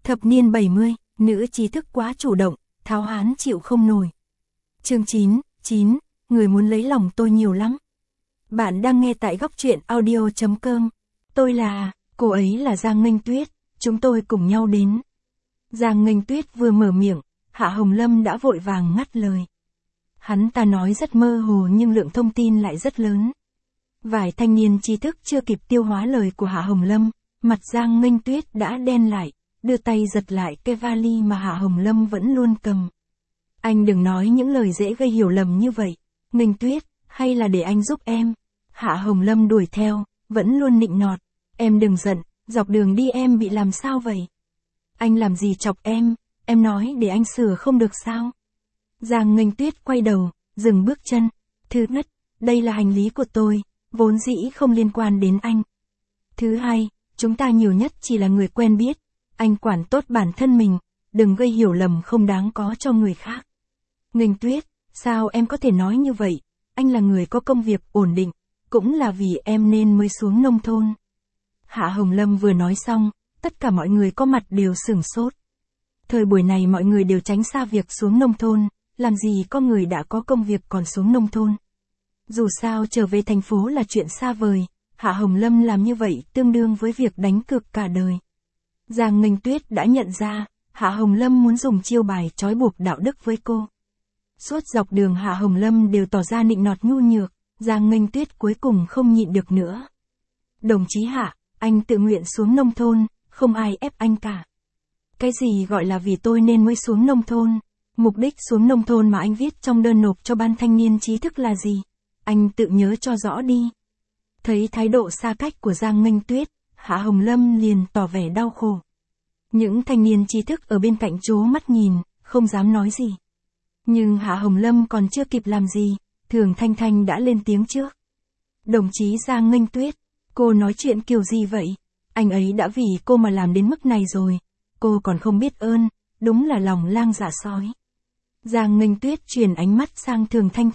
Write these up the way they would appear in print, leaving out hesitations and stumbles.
Thập niên 70, nữ trí thức quá chủ động, tháo hán chịu không nổi. Chương 9, người muốn lấy lòng tôi nhiều lắm. Bạn đang nghe tại góc truyện audio.com. Tôi là, cô ấy là Giang Nghênh Tuyết, chúng tôi cùng nhau đến. Giang Nghênh Tuyết vừa mở miệng, Hạ Hồng Lâm đã vội vàng ngắt lời. Hắn ta nói rất mơ hồ nhưng lượng thông tin lại rất lớn. Vài thanh niên trí thức chưa kịp tiêu hóa lời của Hạ Hồng Lâm, mặt Giang Nghênh Tuyết đã đen lại, đưa tay giật lại cái vali mà Hạ Hồng Lâm vẫn luôn cầm. Anh đừng nói những lời dễ gây hiểu lầm như vậy, Nghênh Tuyết, hay là để anh giúp em. Hạ Hồng Lâm đuổi theo, vẫn luôn nịnh nọt. Em đừng giận, dọc đường đi em bị làm sao vậy? Anh làm gì chọc em nói để anh sửa không được sao? Giang Nghênh Tuyết quay đầu, dừng bước chân. Thứ nhất, đây là hành lý của tôi, vốn dĩ không liên quan đến anh. Thứ hai, chúng ta nhiều nhất chỉ là người quen biết. Anh quản tốt bản thân mình, đừng gây hiểu lầm không đáng có cho người khác. Nghênh Tuyết, sao em có thể nói như vậy? Anh là người có công việc ổn định, cũng là vì em nên mới xuống nông thôn. Hạ Hồng Lâm vừa nói xong, tất cả mọi người có mặt đều sửng sốt. Thời buổi này mọi người đều tránh xa việc xuống nông thôn, làm gì có người đã có công việc còn xuống nông thôn. Dù sao trở về thành phố là chuyện xa vời, Hạ Hồng Lâm làm như vậy tương đương với việc đánh cược cả đời. Giang Nghênh Tuyết đã nhận ra, Hạ Hồng Lâm muốn dùng chiêu bài trói buộc đạo đức với cô. Suốt dọc đường Hạ Hồng Lâm đều tỏ ra nịnh nọt nhu nhược, Giang Nghênh Tuyết cuối cùng không nhịn được nữa. Đồng chí Hạ, anh tự nguyện xuống nông thôn, không ai ép anh cả. Cái gì gọi là vì tôi nên mới xuống nông thôn? Mục đích xuống nông thôn mà anh viết trong đơn nộp cho ban thanh niên trí thức là gì? Anh tự nhớ cho rõ đi. Thấy thái độ xa cách của Giang Nghênh Tuyết, Hạ Hồng Lâm liền tỏ vẻ đau khổ. Những thanh niên trí thức ở bên cạnh trố mắt nhìn, không dám nói gì. Nhưng Hạ Hồng Lâm còn chưa kịp làm gì, Thường Thanh Thanh đã lên tiếng trước. Đồng chí Giang Nghênh Tuyết, cô nói chuyện kiểu gì vậy? Anh ấy đã vì cô mà làm đến mức này rồi, cô còn không biết ơn, đúng là lòng lang dạ sói. Giang Nghênh Tuyết chuyển ánh mắt sang Thường Thanh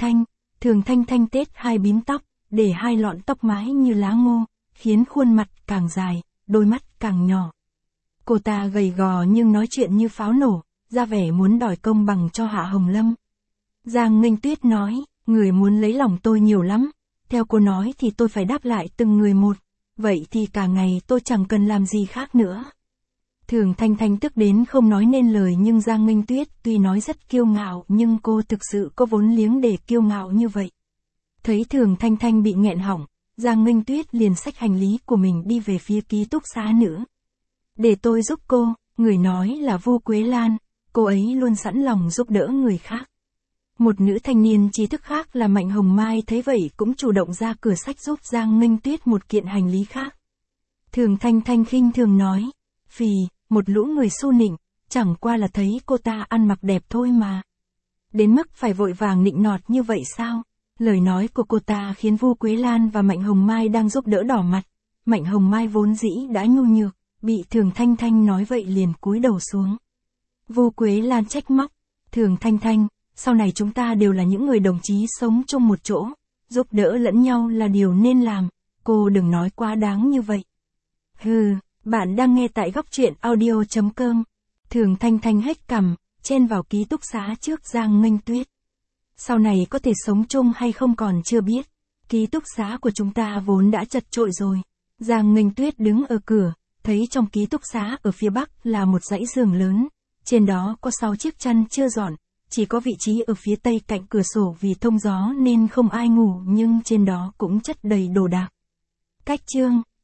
Thanh tết hai bím tóc, để hai lọn tóc mái như lá ngô, khiến khuôn mặt càng dài, đôi mắt càng nhỏ. Cô ta gầy gò nhưng nói chuyện như pháo nổ, ra vẻ muốn đòi công bằng cho Hạ Hồng Lâm. Giang Nghênh Tuyết nói, người muốn lấy lòng tôi nhiều lắm, theo cô nói thì tôi phải đáp lại từng người một, vậy thì cả ngày tôi chẳng cần làm gì khác nữa. Thường Thanh Thanh tức đến không nói nên lời nhưng Giang Nghênh Tuyết tuy nói rất kiêu ngạo nhưng cô thực sự có vốn liếng để kiêu ngạo như vậy. Thấy Thường Thanh Thanh bị nghẹn họng, Giang Nghênh Tuyết liền xách hành lý của mình đi về phía ký túc xá nữ. Để tôi giúp cô, người nói là Vu Quế Lan, cô ấy luôn sẵn lòng giúp đỡ người khác. Một nữ thanh niên trí thức khác là Mạnh Hồng Mai thấy vậy cũng chủ động ra cửa xách giúp Giang Nghênh Tuyết một kiện hành lý khác. Thường Thanh Thanh khinh thường nói, phì, một lũ người xu nịnh, chẳng qua là thấy cô ta ăn mặc đẹp thôi mà. Đến mức phải vội vàng nịnh nọt như vậy sao? Lời nói của cô ta khiến Vu Quế Lan và Mạnh Hồng Mai đang giúp đỡ đỏ mặt. Mạnh Hồng Mai vốn dĩ đã nhu nhược, bị Thường Thanh Thanh nói vậy liền cúi đầu xuống. Vu Quế Lan trách móc, Thường Thanh Thanh, sau này chúng ta đều là những người đồng chí sống chung một chỗ, giúp đỡ lẫn nhau là điều nên làm, cô đừng nói quá đáng như vậy. Hừ, bạn đang nghe tại góc truyện audio.com. Thường Thanh Thanh hét cằm, chen vào ký túc xá trước Giang Nghênh Tuyết. Sau này có thể sống chung hay không còn chưa biết, ký túc xá của chúng ta vốn đã chật chội rồi. Giang Nghênh Tuyết đứng ở cửa, thấy trong ký túc xá ở phía bắc là một dãy giường lớn, trên đó có 6 chiếc chăn chưa dọn, chỉ có vị trí ở phía tây cạnh cửa sổ vì thông gió nên không ai ngủ nhưng trên đó cũng chất đầy đồ đạc. Cách chương